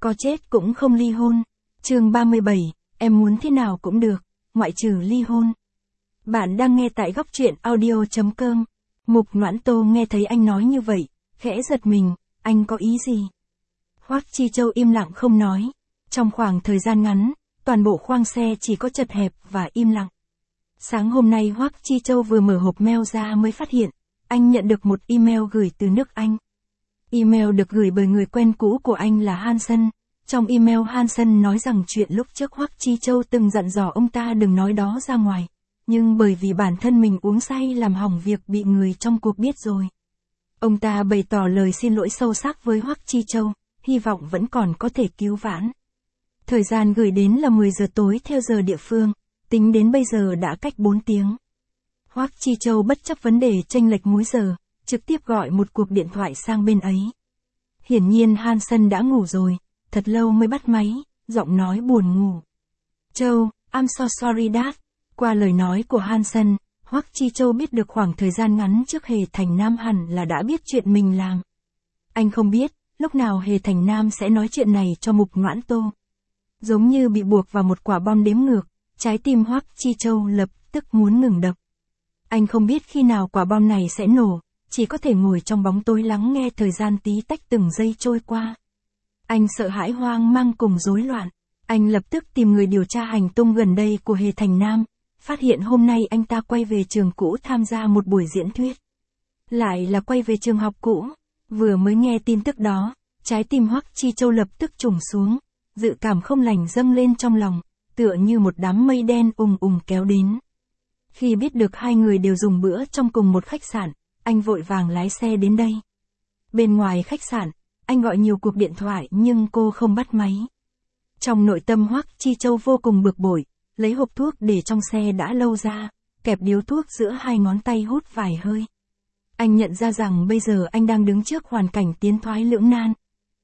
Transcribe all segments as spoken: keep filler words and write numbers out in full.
có chết cũng không ly hôn. Chương ba mươi bảy, em muốn thế nào cũng được, ngoại trừ ly hôn. Bạn đang nghe tại góc truyện audio chấm com. Mục Noãn Tô nghe thấy anh nói như vậy, khẽ giật mình, anh có ý gì? Hoắc Chi Châu im lặng không nói. Trong khoảng thời gian ngắn, toàn bộ khoang xe chỉ có chật hẹp và im lặng. Sáng hôm nay Hoắc Chi Châu vừa mở hộp mail ra mới phát hiện, anh nhận được một email gửi từ nước Anh. Email được gửi bởi người quen cũ của anh là Hansen. Trong email Hansen nói rằng chuyện lúc trước Hoắc Chi Châu từng dặn dò ông ta đừng nói đó ra ngoài. Nhưng bởi vì bản thân mình uống say làm hỏng việc bị người trong cuộc biết rồi. Ông ta bày tỏ lời xin lỗi sâu sắc với Hoắc Chi Châu, hy vọng vẫn còn có thể cứu vãn. Thời gian gửi đến là mười giờ tối theo giờ địa phương, tính đến bây giờ đã cách bốn tiếng. Hoắc Chi Châu bất chấp vấn đề chênh lệch múi giờ, trực tiếp gọi một cuộc điện thoại sang bên ấy. Hiển nhiên Hansen đã ngủ rồi, thật lâu mới bắt máy, giọng nói buồn ngủ. Châu, I'm so sorry dad. Qua lời nói của Hansen, Hoắc Chi Châu biết được khoảng thời gian ngắn trước Hề Thành Nam hẳn là đã biết chuyện mình làm. Anh không biết, lúc nào Hề Thành Nam sẽ nói chuyện này cho Mục Noãn Tô. Giống như bị buộc vào một quả bom đếm ngược, trái tim Hoắc Chi Châu lập tức muốn ngừng đập. Anh không biết khi nào quả bom này sẽ nổ, chỉ có thể ngồi trong bóng tối lắng nghe thời gian tí tách từng giây trôi qua. Anh sợ hãi hoang mang cùng rối loạn. Anh lập tức tìm người điều tra hành tung gần đây của Hề Thành Nam, phát hiện hôm nay anh ta quay về trường cũ tham gia một buổi diễn thuyết. Lại là quay về trường học cũ. Vừa mới nghe tin tức đó, trái tim Hoắc Chi Châu lập tức trùng xuống, dự cảm không lành dâng lên trong lòng, tựa như một đám mây đen ùng ùng kéo đến. Khi biết được hai người đều dùng bữa trong cùng một khách sạn, anh vội vàng lái xe đến đây. Bên ngoài khách sạn, anh gọi nhiều cuộc điện thoại nhưng cô không bắt máy. Trong nội tâm Hoắc Chi Châu vô cùng bực bội, lấy hộp thuốc để trong xe đã lâu ra, kẹp điếu thuốc giữa hai ngón tay hút vài hơi. Anh nhận ra rằng bây giờ anh đang đứng trước hoàn cảnh tiến thoái lưỡng nan.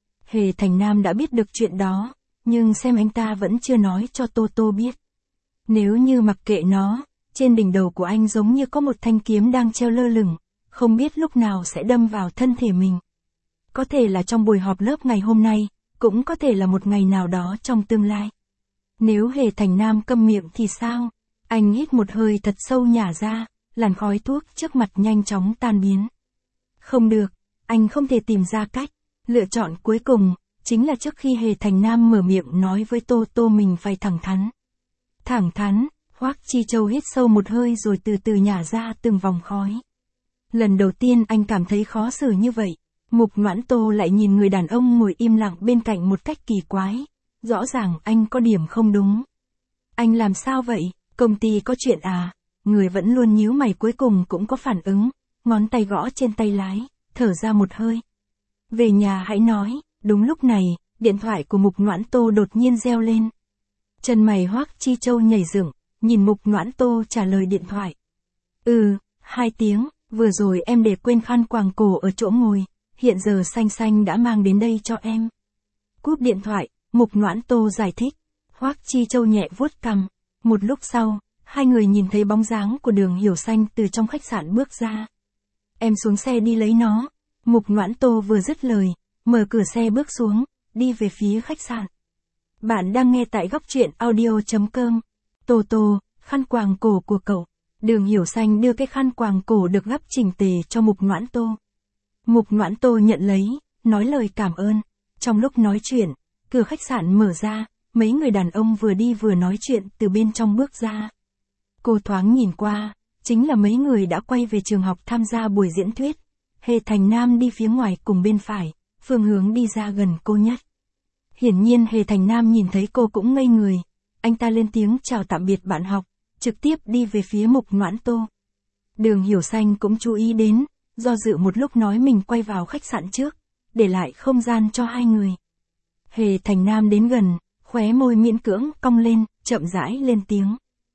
Hề Thành Nam đã biết được chuyện đó, nhưng xem anh ta vẫn chưa nói cho Tô Tô biết. Nếu như mặc kệ nó, trên đỉnh đầu của anh giống như có một thanh kiếm đang treo lơ lửng, không biết lúc nào sẽ đâm vào thân thể mình. Có thể là trong buổi họp lớp ngày hôm nay, cũng có thể là một ngày nào đó trong tương lai. Nếu Hề Thành Nam câm miệng thì sao? Anh hít một hơi thật sâu nhả ra, làn khói thuốc trước mặt nhanh chóng tan biến. Không được, anh không thể tìm ra cách. Lựa chọn cuối cùng, chính là trước khi Hề Thành Nam mở miệng nói với Tô Tô mình phải thẳng thắn. Thẳng thắn, Hoắc Chi Châu hít sâu một hơi rồi từ từ nhả ra từng vòng khói. Lần đầu tiên anh cảm thấy khó xử như vậy. Mục Noãn Tô lại nhìn người đàn ông ngồi im lặng bên cạnh một cách kỳ quái. Rõ ràng anh có điểm không đúng. Anh làm sao vậy? Công ty có chuyện à? Người vẫn luôn nhíu mày cuối cùng cũng có phản ứng, ngón tay gõ trên tay lái, thở ra một hơi. Về nhà hãy nói. Đúng lúc này, điện thoại của Mục Noãn Tô đột nhiên reo lên. Chân mày Hoắc Chi Châu nhảy dựng, nhìn Mục Noãn Tô trả lời điện thoại. Ừ, hai tiếng, vừa rồi em để quên khăn quàng cổ ở chỗ ngồi, hiện giờ Xanh Xanh đã mang đến đây cho em. Cúp điện thoại, Mục Noãn Tô giải thích. Hoắc Chi Châu nhẹ vuốt cằm. Một lúc sau, hai người nhìn thấy bóng dáng của Đường Hiểu Xanh từ trong khách sạn bước ra. Em xuống xe đi lấy nó. Mục Noãn Tô vừa dứt lời, mở cửa xe bước xuống, đi về phía khách sạn. Bạn đang nghe tại góc truyện audio chấm com. Tô Tô, khăn quàng cổ của cậu. Đường Hiểu Xanh đưa cái khăn quàng cổ được gấp chỉnh tề cho Mục Noãn Tô. Mục Noãn Tô nhận lấy, nói lời cảm ơn. Trong lúc nói chuyện, cửa khách sạn mở ra, mấy người đàn ông vừa đi vừa nói chuyện từ bên trong bước ra. Cô thoáng nhìn qua, chính là mấy người đã quay về trường học tham gia buổi diễn thuyết. Hề Thành Nam đi phía ngoài cùng bên phải, phương hướng đi ra gần cô nhất. Hiển nhiên Hề Thành Nam nhìn thấy cô cũng ngây người. Anh ta lên tiếng chào tạm biệt bạn học, trực tiếp đi về phía Mục Noãn Tô. Đường Hiểu Xanh cũng chú ý đến, do dự một lúc nói mình quay vào khách sạn trước, để lại không gian cho hai người. Hề Thành Nam đến gần, khóe môi miễn cưỡng cong lên, chậm rãi lên tiếng.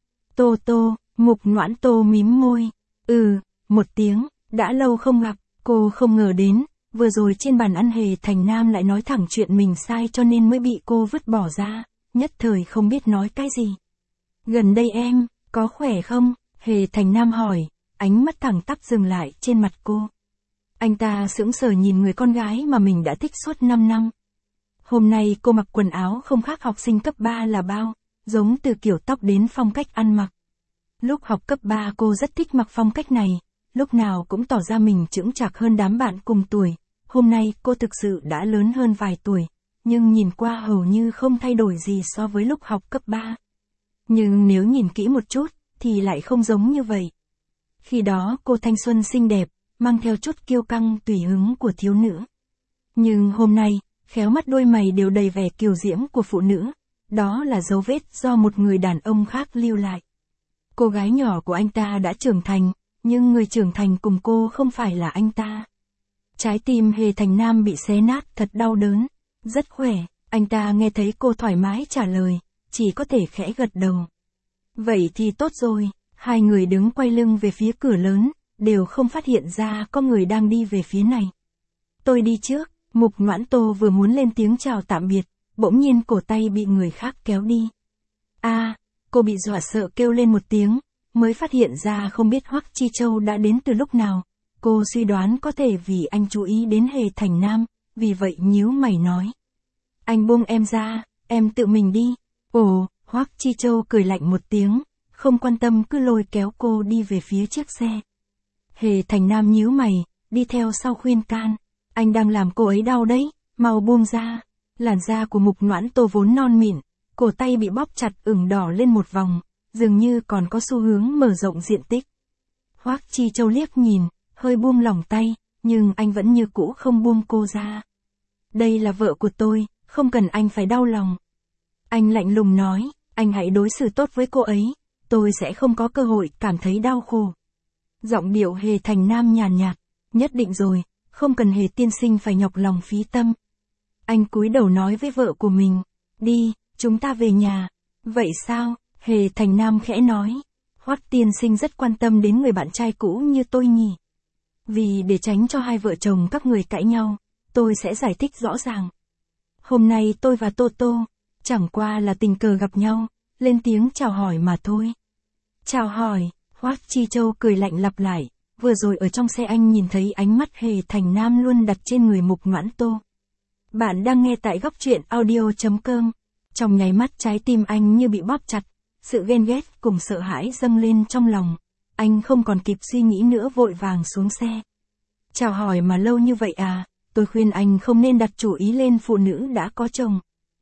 Tô Tô. Mục Noãn Tô mím môi. Ừ, một tiếng, đã lâu không gặp. Cô không ngờ đến, vừa rồi trên bàn ăn Hề Thành Nam lại nói thẳng chuyện mình sai cho nên mới bị cô vứt bỏ ra, nhất thời không biết nói cái gì. Gần đây em, có khỏe không? Hề Thành Nam hỏi, ánh mắt thẳng tắp dừng lại trên mặt cô. Anh ta sững sờ nhìn người con gái mà mình đã thích suốt năm năm. Hôm nay cô mặc quần áo không khác học sinh cấp ba là bao, giống từ kiểu tóc đến phong cách ăn mặc. Lúc học cấp ba cô rất thích mặc phong cách này, lúc nào cũng tỏ ra mình chững chạc hơn đám bạn cùng tuổi. Hôm nay cô thực sự đã lớn hơn vài tuổi, nhưng nhìn qua hầu như không thay đổi gì so với lúc học cấp ba. Nhưng nếu nhìn kỹ một chút, thì lại không giống như vậy. Khi đó cô thanh xuân xinh đẹp, mang theo chút kiêu căng tùy hứng của thiếu nữ. Nhưng hôm nay, khéo mắt đôi mày đều đầy vẻ kiều diễm của phụ nữ. Đó là dấu vết do một người đàn ông khác lưu lại. Cô gái nhỏ của anh ta đã trưởng thành, nhưng người trưởng thành cùng cô không phải là anh ta. Trái tim Hề Thành Nam bị xé nát thật đau đớn. Rất khỏe, anh ta nghe thấy cô thoải mái trả lời, chỉ có thể khẽ gật đầu. Vậy thì tốt rồi, hai người đứng quay lưng về phía cửa lớn, đều không phát hiện ra có người đang đi về phía này. Tôi đi trước, Mục Noãn Tô vừa muốn lên tiếng chào tạm biệt, bỗng nhiên cổ tay bị người khác kéo đi. A, à, cô bị dọa sợ kêu lên một tiếng, mới phát hiện ra không biết Hoắc Chi Châu đã đến từ lúc nào. Cô suy đoán có thể vì anh chú ý đến Hề Thành Nam, vì vậy nhíu mày nói. Anh buông em ra, em tự mình đi. Ồ, Hoắc Chi Châu cười lạnh một tiếng, không quan tâm cứ lôi kéo cô đi về phía chiếc xe. Hề Thành Nam nhíu mày, đi theo sau khuyên can. Anh đang làm cô ấy đau đấy, mau buông ra. Làn da của Mục Noãn Tô vốn non mịn, cổ tay bị bóp chặt ửng đỏ lên một vòng, dường như còn có xu hướng mở rộng diện tích. Hoắc Chi Châu liếc nhìn, hơi buông lỏng tay, nhưng anh vẫn như cũ không buông cô ra. Đây là vợ của tôi, không cần anh phải đau lòng. Anh lạnh lùng nói, anh hãy đối xử tốt với cô ấy, tôi sẽ không có cơ hội cảm thấy đau khổ. Giọng điệu Hề Thành Nam nhàn nhạt, nhất định rồi, không cần Hề tiên sinh phải nhọc lòng phí tâm. Anh cúi đầu nói với vợ của mình, đi, chúng ta về nhà. Vậy sao? Hề Thành Nam khẽ nói, Hoắc tiên sinh rất quan tâm đến người bạn trai cũ như tôi nhỉ. Vì để tránh cho hai vợ chồng các người cãi nhau, tôi sẽ giải thích rõ ràng. Hôm nay tôi và Tô Tô, chẳng qua là tình cờ gặp nhau, lên tiếng chào hỏi mà thôi. Chào hỏi, Hoắc Chi Châu cười lạnh lặp lại, vừa rồi ở trong xe anh nhìn thấy ánh mắt Hề Thành Nam luôn đặt trên người Mục Noãn Tô. Bạn đang nghe tại góc truyện audio chấm com. Trong nháy mắt trái tim anh như bị bóp chặt, sự ghen ghét cùng sợ hãi dâng lên trong lòng. Anh không còn kịp suy nghĩ nữa vội vàng xuống xe. Chào hỏi mà lâu như vậy à, tôi khuyên anh không nên đặt chủ ý lên phụ nữ đã có chồng.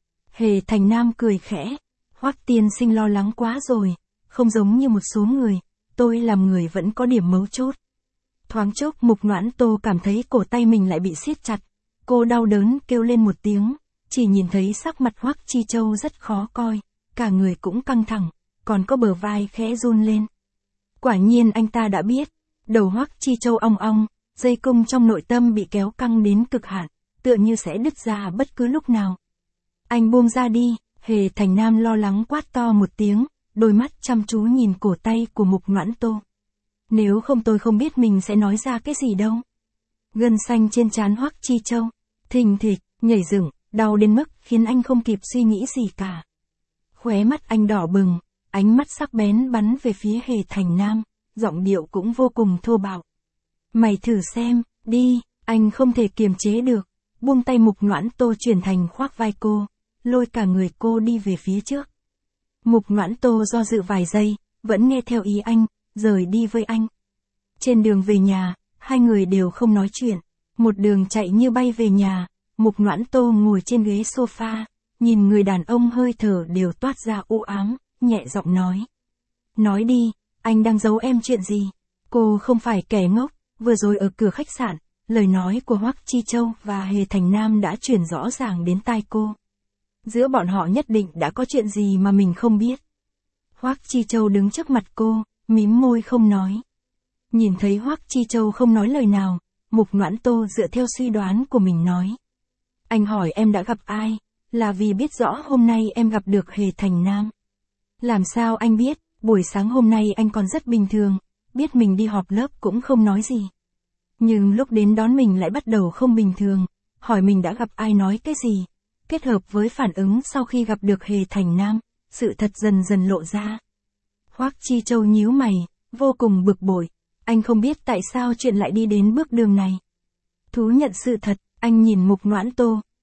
Hề Thành Nam cười khẽ, Hoắc tiên sinh lo lắng quá rồi, không giống như một số người, tôi làm người vẫn có điểm mấu chốt. Thoáng chốc Mục Noãn Tô cảm thấy cổ tay mình lại bị siết chặt, cô đau đớn kêu lên một tiếng, chỉ nhìn thấy sắc mặt Hoắc Chi Châu rất khó coi, cả người cũng căng thẳng, còn có bờ vai khẽ run lên. Quả nhiên anh ta đã biết, đầu Hoắc Chi Châu ong ong, dây cung trong nội tâm bị kéo căng đến cực hạn, tựa như sẽ đứt ra bất cứ lúc nào. Anh buông ra đi, Hề Thành Nam lo lắng quát to một tiếng, đôi mắt chăm chú nhìn cổ tay của Mục Noãn Tô. Nếu không tôi không biết mình sẽ nói ra cái gì đâu. Gân xanh trên trán Hoắc Chi Châu, thình thịch, nhảy dựng, đau đến mức khiến anh không kịp suy nghĩ gì cả. Khóe mắt anh đỏ bừng, ánh mắt sắc bén bắn về phía Hề Thành Nam, giọng điệu cũng vô cùng thô bạo. Mày thử xem, đi, anh không thể kiềm chế được, buông tay Mục Noãn Tô chuyển thành khoác vai cô, lôi cả người cô đi về phía trước. Mục Noãn Tô do dự vài giây, vẫn nghe theo ý anh, rời đi với anh. Trên đường về nhà, hai người đều không nói chuyện, một đường chạy như bay về nhà, Mục Noãn Tô ngồi trên ghế sofa, nhìn người đàn ông hơi thở đều toát ra u ám, nhẹ giọng nói. Nói đi, anh đang giấu em chuyện gì? Cô không phải kẻ ngốc, vừa rồi ở cửa khách sạn, lời nói của Hoắc Chi Châu và Hề Thành Nam đã truyền rõ ràng đến tai cô. Giữa bọn họ nhất định đã có chuyện gì mà mình không biết. Hoắc Chi Châu đứng trước mặt cô, mím môi không nói. Nhìn thấy Hoắc Chi Châu không nói lời nào, Mục Noãn Tô dựa theo suy đoán của mình nói. Anh hỏi em đã gặp ai, là vì biết rõ hôm nay em gặp được Hề Thành Nam. Làm sao anh biết, buổi sáng hôm nay anh còn rất bình thường, biết mình đi họp lớp cũng không nói gì. Nhưng lúc đến đón mình lại bắt đầu không bình thường, hỏi mình đã gặp ai nói cái gì. Kết hợp với phản ứng sau khi gặp được Hề Thành Nam, sự thật dần dần lộ ra. Hoắc Chi Châu nhíu mày, vô cùng bực bội, anh không biết tại sao chuyện lại đi đến bước đường này. Thú nhận sự thật, anh nhìn Mục Noãn Tô,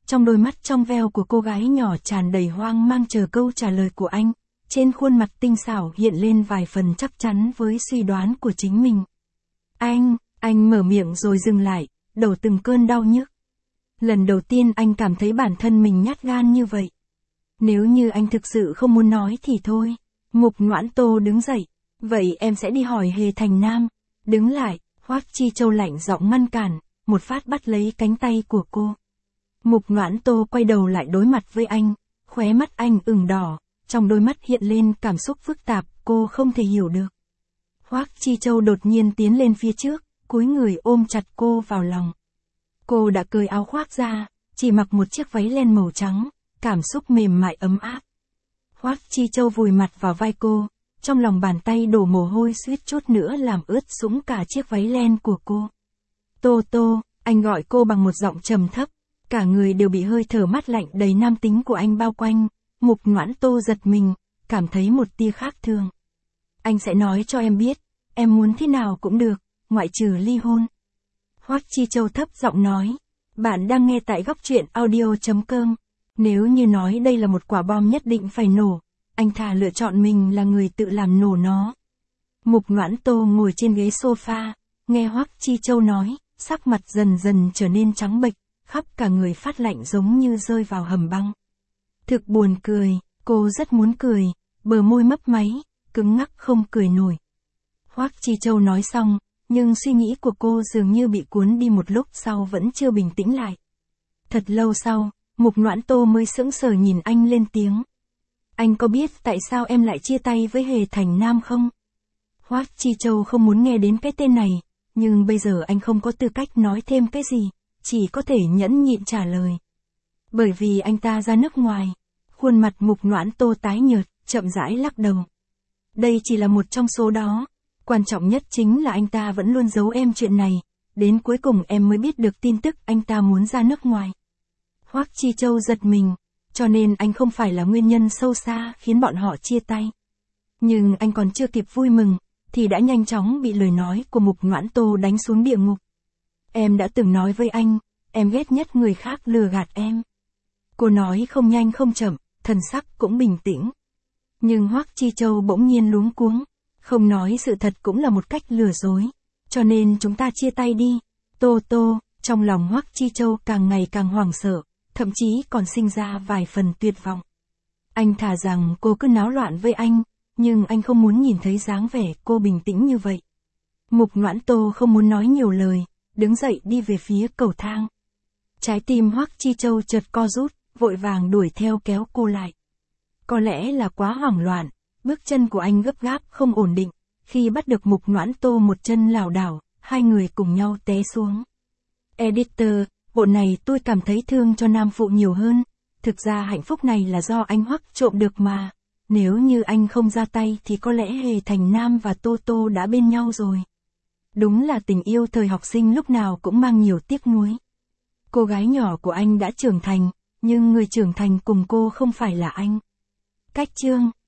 Trong đôi mắt trong veo của cô gái nhỏ tràn đầy hoang mang chờ câu trả lời của anh. Trên khuôn mặt tinh xảo hiện lên vài phần chắc chắn với suy đoán của chính mình. Anh, anh mở miệng rồi dừng lại, đầu từng cơn đau nhức. Lần đầu tiên anh cảm thấy bản thân mình nhát gan như vậy. Nếu như anh thực sự không muốn nói thì thôi. Mục Noãn Tô đứng dậy. Vậy em sẽ đi hỏi Hề Thành Nam. Đứng lại, Hoắc Chi Châu lạnh giọng ngăn cản, một phát bắt lấy cánh tay của cô. Mục Noãn Tô quay đầu lại đối mặt với anh, khóe mắt anh ửng đỏ, trong đôi mắt hiện lên cảm xúc phức tạp, cô không thể hiểu được. Hoắc Chi Châu đột nhiên tiến lên phía trước, cúi người ôm chặt cô vào lòng. Cô đã cởi áo khoác ra, chỉ mặc một chiếc váy len màu trắng, cảm xúc mềm mại ấm áp. Hoắc Chi Châu vùi mặt vào vai cô, trong lòng bàn tay đổ mồ hôi suýt chút nữa làm ướt sũng cả chiếc váy len của cô. Tô Tô, anh gọi cô bằng một giọng trầm thấp, cả người đều bị hơi thở mát lạnh đầy nam tính của anh bao quanh. Mục Noãn Tô giật mình, cảm thấy một tia khác thường. Anh sẽ nói cho em biết, em muốn thế nào cũng được, ngoại trừ ly hôn. Hoắc Chi Châu thấp giọng nói, bạn đang nghe tại góc truyện audio chấm com. Nếu như nói đây là một quả bom nhất định phải nổ, anh thà lựa chọn mình là người tự làm nổ nó. Mục Noãn Tô ngồi trên ghế sofa, nghe Hoắc Chi Châu nói, sắc mặt dần dần trở nên trắng bệch, khắp cả người phát lạnh giống như rơi vào hầm băng. Thực buồn cười, cô rất muốn cười, bờ môi mấp máy, cứng ngắc không cười nổi. Hoắc Chi Châu nói xong, nhưng suy nghĩ của cô dường như bị cuốn đi một lúc sau vẫn chưa bình tĩnh lại. Thật lâu sau, Mục Noãn Tô mới sững sờ nhìn anh lên tiếng. Anh có biết tại sao em lại chia tay với Hề Thành Nam không? Hoắc Chi Châu không muốn nghe đến cái tên này, nhưng bây giờ anh không có tư cách nói thêm cái gì, chỉ có thể nhẫn nhịn trả lời. Bởi vì anh ta ra nước ngoài. Khuôn mặt Mục Noãn Tô tái nhợt, chậm rãi lắc đầu. Đây chỉ là một trong số đó. Quan trọng nhất chính là anh ta vẫn luôn giấu em chuyện này. Đến cuối cùng em mới biết được tin tức anh ta muốn ra nước ngoài. Hoắc Chi Châu giật mình, cho nên anh không phải là nguyên nhân sâu xa khiến bọn họ chia tay. Nhưng anh còn chưa kịp vui mừng, thì đã nhanh chóng bị lời nói của Mục Noãn Tô đánh xuống địa ngục. Em đã từng nói với anh, em ghét nhất người khác lừa gạt em. Cô nói không nhanh không chậm, thần sắc cũng bình tĩnh. Nhưng Hoắc Chi Châu bỗng nhiên luống cuống, không nói sự thật cũng là một cách lừa dối. Cho nên chúng ta chia tay đi. Tô Tô, trong lòng Hoắc Chi Châu càng ngày càng hoảng sợ, thậm chí còn sinh ra vài phần tuyệt vọng. Anh thà rằng cô cứ náo loạn với anh, nhưng anh không muốn nhìn thấy dáng vẻ cô bình tĩnh như vậy. Mục Noãn Tô không muốn nói nhiều lời, đứng dậy đi về phía cầu thang. Trái tim Hoắc Chi Châu chợt co rút, vội vàng đuổi theo kéo cô lại. Có lẽ là quá hoảng loạn, bước chân của anh gấp gáp không ổn định, khi bắt được Mục Noãn Tô một chân lảo đảo, hai người cùng nhau té xuống. Editor, bộ này tôi cảm thấy thương cho nam phụ nhiều hơn, thực ra hạnh phúc này là do anh Hoắc trộm được mà, nếu như anh không ra tay thì có lẽ Hề Thành Nam và Tô Tô đã bên nhau rồi. Đúng là tình yêu thời học sinh lúc nào cũng mang nhiều tiếc nuối. Cô gái nhỏ của anh đã trưởng thành, nhưng người trưởng thành cùng cô không phải là anh. Cách chương